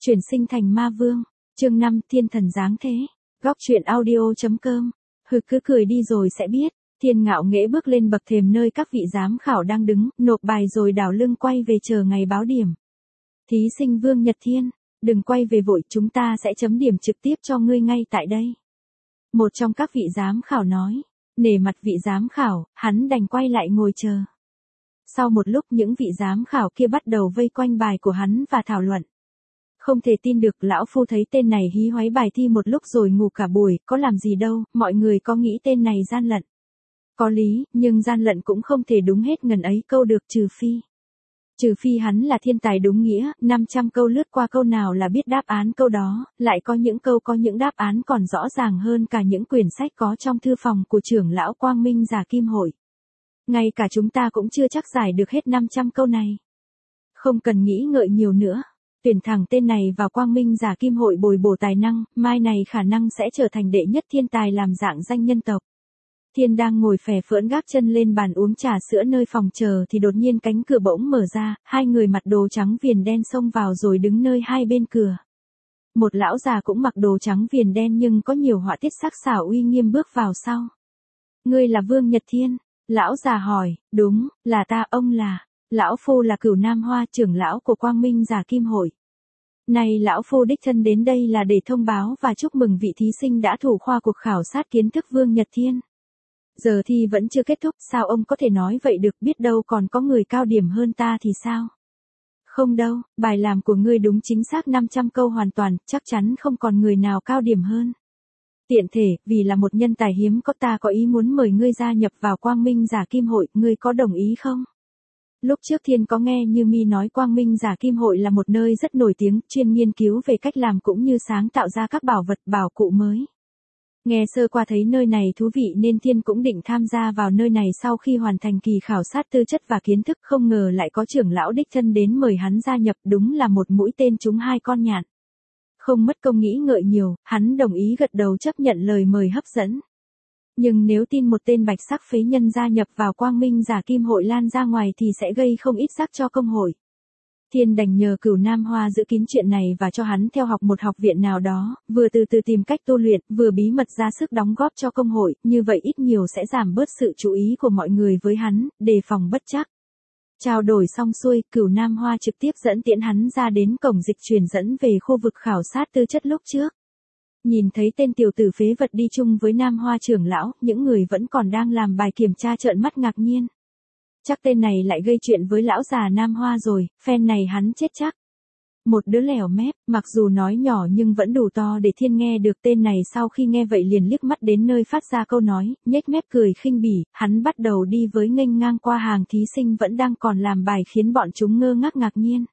Chuyển sinh thành ma vương. Chương 5, thiên thần giáng thế. Góc truyện audio.com. Hừ, cứ cười đi rồi sẽ biết. Thiên ngạo nghễ bước lên bậc thềm nơi các vị giám khảo đang đứng, nộp bài rồi đảo lưng quay về chờ ngày báo điểm. Thí sinh Vương Nhật Thiên, đừng quay về vội, chúng ta sẽ chấm điểm trực tiếp cho ngươi ngay tại đây. Một trong các vị giám khảo nói. Nể mặt vị giám khảo, hắn đành quay lại ngồi chờ. Sau một lúc những vị giám khảo kia bắt đầu vây quanh bài của hắn và thảo luận. Không thể tin được, lão phu thấy tên này hí hoáy bài thi một lúc rồi ngủ cả buổi, có làm gì đâu, mọi người có nghĩ tên này gian lận. Có lý, nhưng gian lận cũng không thể đúng hết ngần ấy câu được, trừ phi hắn là thiên tài đúng nghĩa, 500 câu lướt qua câu nào là biết đáp án câu đó, lại có những câu có những đáp án còn rõ ràng hơn cả những quyển sách có trong thư phòng của trưởng lão Quang Minh Giả Kim Hội. Ngay cả chúng ta cũng chưa chắc giải được hết 500 câu này. Không cần nghĩ ngợi nhiều nữa. Tuyển thẳng tên này vào Quang Minh Giả Kim Hội bồi bổ tài năng, mai này khả năng sẽ trở thành đệ nhất thiên tài làm dạng danh nhân tộc. Thiên đang ngồi phè phỡn gác chân lên bàn uống trà sữa nơi phòng chờ thì đột nhiên cánh cửa bỗng mở ra, hai người mặc đồ trắng viền đen xông vào rồi đứng nơi hai bên cửa. Một lão già cũng mặc đồ trắng viền đen nhưng có nhiều họa tiết sắc sảo uy nghiêm bước vào sau. Ngươi là Vương Nhật Thiên? Lão già hỏi. Đúng, là ta. Ông là? Lão phu là Cửu Nam Hoa, trưởng lão của Quang Minh Giả Kim Hội. Này, lão phu đích thân đến đây là để thông báo và chúc mừng vị thí sinh đã thủ khoa cuộc khảo sát kiến thức Vương Nhật Thiên. Giờ thi vẫn chưa kết thúc, sao ông có thể nói vậy được, biết đâu còn có người cao điểm hơn ta thì sao? Không đâu, bài làm của ngươi đúng chính xác 500 câu hoàn toàn, chắc chắn không còn người nào cao điểm hơn. Tiện thể, vì là một nhân tài hiếm có, ta có ý muốn mời ngươi gia nhập vào Quang Minh Giả Kim Hội, ngươi có đồng ý không? Lúc trước Thiên có nghe Như Mi nói Quang Minh Giả Kim Hội là một nơi rất nổi tiếng, chuyên nghiên cứu về cách làm cũng như sáng tạo ra các bảo vật bảo cụ mới. Nghe sơ qua thấy nơi này thú vị nên Thiên cũng định tham gia vào nơi này sau khi hoàn thành kỳ khảo sát tư chất và kiến thức, không ngờ lại có trưởng lão đích thân đến mời hắn gia nhập, đúng là một mũi tên trúng hai con nhạn. Không mất công nghĩ ngợi nhiều, hắn đồng ý gật đầu chấp nhận lời mời hấp dẫn. Nhưng nếu tin một tên bạch sắc phế nhân gia nhập vào Quang Minh Giả Kim Hội lan ra ngoài thì sẽ gây không ít rắc cho công hội. Thiên đành nhờ Cửu Nam Hoa giữ kín chuyện này và cho hắn theo học một học viện nào đó, vừa từ từ tìm cách tu luyện, vừa bí mật ra sức đóng góp cho công hội, như vậy ít nhiều sẽ giảm bớt sự chú ý của mọi người với hắn, đề phòng bất trắc. Trao đổi xong xuôi, Cửu Nam Hoa trực tiếp dẫn tiễn hắn ra đến cổng dịch chuyển dẫn về khu vực khảo sát tư chất lúc trước. Nhìn thấy tên tiểu tử phế vật đi chung với Nam Hoa trưởng lão, những người vẫn còn đang làm bài kiểm tra trợn mắt ngạc nhiên. Chắc tên này lại gây chuyện với lão già Nam Hoa rồi, phen này hắn chết chắc. Một đứa lẻo mép, mặc dù nói nhỏ nhưng vẫn đủ to để Thiên nghe được. Tên này sau khi nghe vậy liền liếc mắt đến nơi phát ra câu nói, nhếch mép cười khinh bỉ, hắn bắt đầu đi với nghênh ngang qua hàng thí sinh vẫn đang còn làm bài khiến bọn chúng ngơ ngác ngạc nhiên.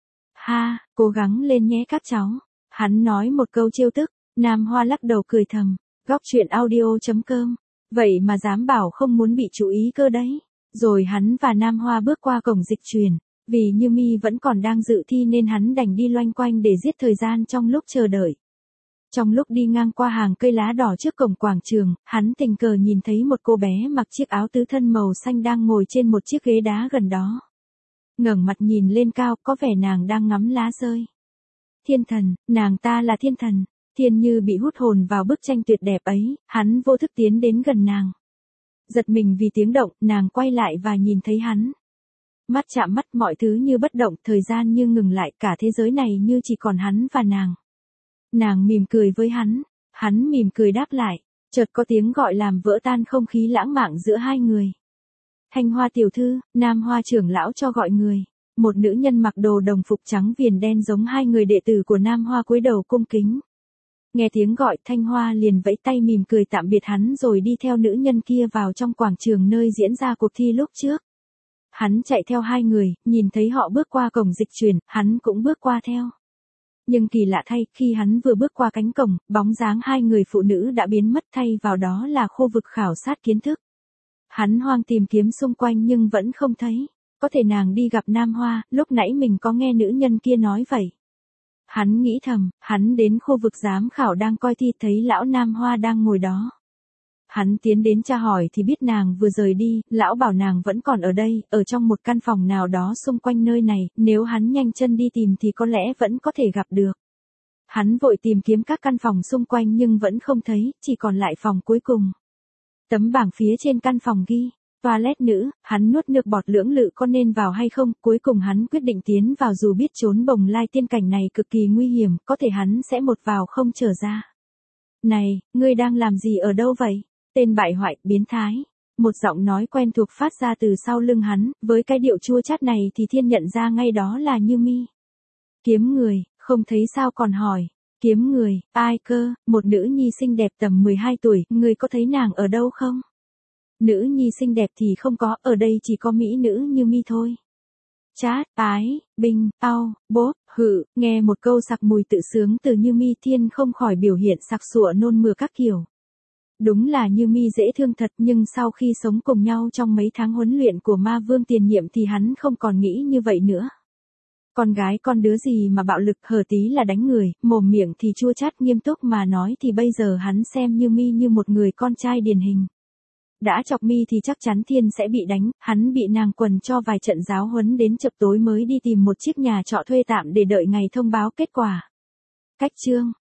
Ha, cố gắng lên nhé các cháu. Hắn nói một câu trêu tức, Nam Hoa lắc đầu cười thầm, góc truyện audio.com. Vậy mà dám bảo không muốn bị chú ý cơ đấy. Rồi hắn và Nam Hoa bước qua cổng dịch chuyển. Vì Như Mi vẫn còn đang dự thi nên hắn đành đi loanh quanh để giết thời gian trong lúc chờ đợi. Trong lúc đi ngang qua hàng cây lá đỏ trước cổng quảng trường, hắn tình cờ nhìn thấy một cô bé mặc chiếc áo tứ thân màu xanh đang ngồi trên một chiếc ghế đá gần đó. Ngẩng mặt nhìn lên cao, có vẻ nàng đang ngắm lá rơi. Thiên thần, nàng ta là thiên thần. Thiên như bị hút hồn vào bức tranh tuyệt đẹp ấy, hắn vô thức tiến đến gần nàng. Giật mình vì tiếng động, nàng quay lại và nhìn thấy hắn. Mắt chạm mắt, mọi thứ như bất động, thời gian như ngừng lại, cả thế giới này như chỉ còn hắn và nàng. Nàng mỉm cười với hắn mỉm cười đáp lại, chợt có tiếng gọi làm vỡ tan không khí lãng mạn giữa hai người. Thanh Hoa tiểu thư, Nam Hoa trưởng lão cho gọi người. Một nữ nhân mặc đồ đồng phục trắng viền đen giống hai người đệ tử của Nam Hoa cúi đầu cung kính. Nghe tiếng gọi, Thanh Hoa liền vẫy tay mỉm cười tạm biệt hắn rồi đi theo nữ nhân kia vào trong quảng trường nơi diễn ra cuộc thi lúc trước. Hắn chạy theo hai người, nhìn thấy họ bước qua cổng dịch chuyển, hắn cũng bước qua theo. Nhưng kỳ lạ thay, khi hắn vừa bước qua cánh cổng, bóng dáng hai người phụ nữ đã biến mất, thay vào đó là khu vực khảo sát kiến thức. Hắn hoang tìm kiếm xung quanh nhưng vẫn không thấy. Có thể nàng đi gặp Nam Hoa, lúc nãy mình có nghe nữ nhân kia nói vậy. Hắn nghĩ thầm, hắn đến khu vực giám khảo đang coi thi thấy lão Nam Hoa đang ngồi đó. Hắn tiến đến tra hỏi thì biết nàng vừa rời đi, lão bảo nàng vẫn còn ở đây, ở trong một căn phòng nào đó xung quanh nơi này, nếu hắn nhanh chân đi tìm thì có lẽ vẫn có thể gặp được. Hắn vội tìm kiếm các căn phòng xung quanh nhưng vẫn không thấy, chỉ còn lại phòng cuối cùng. Tấm bảng phía trên căn phòng ghi, toilet nữ, hắn nuốt nước bọt lưỡng lự có nên vào hay không, cuối cùng hắn quyết định tiến vào dù biết trốn bồng lai tiên cảnh này cực kỳ nguy hiểm, có thể hắn sẽ một vào không trở ra. Này, ngươi đang làm gì ở đâu vậy? Tên bại hoại, biến thái. Một giọng nói quen thuộc phát ra từ sau lưng hắn, với cái điệu chua chát này thì Thiên nhận ra ngay đó là Như Mi. Kiếm người, không thấy sao còn hỏi. Kiếm người, ai cơ, một nữ nhi xinh đẹp tầm 12 tuổi, ngươi có thấy nàng ở đâu không? Nữ nhi xinh đẹp thì không có, ở đây chỉ có mỹ nữ Như Mi thôi. Chát, ái, binh, ao, bố, hự, nghe một câu sặc mùi tự sướng từ Như Mi, Thiên không khỏi biểu hiện sặc sụa nôn mửa các kiểu. Đúng là Như Mi dễ thương thật, nhưng sau khi sống cùng nhau trong mấy tháng huấn luyện của ma vương tiền nhiệm thì hắn không còn nghĩ như vậy nữa. Con gái con đứa gì mà bạo lực, hở tí là đánh người, mồm miệng thì chua chát, nghiêm túc mà nói thì bây giờ hắn xem Như Mi như một người con trai điển hình. Đã chọc Mi thì chắc chắn Thiên sẽ bị đánh, hắn bị nàng quần cho vài trận giáo huấn đến chập tối mới đi tìm một chiếc nhà trọ thuê tạm để đợi ngày thông báo kết quả. Cách chương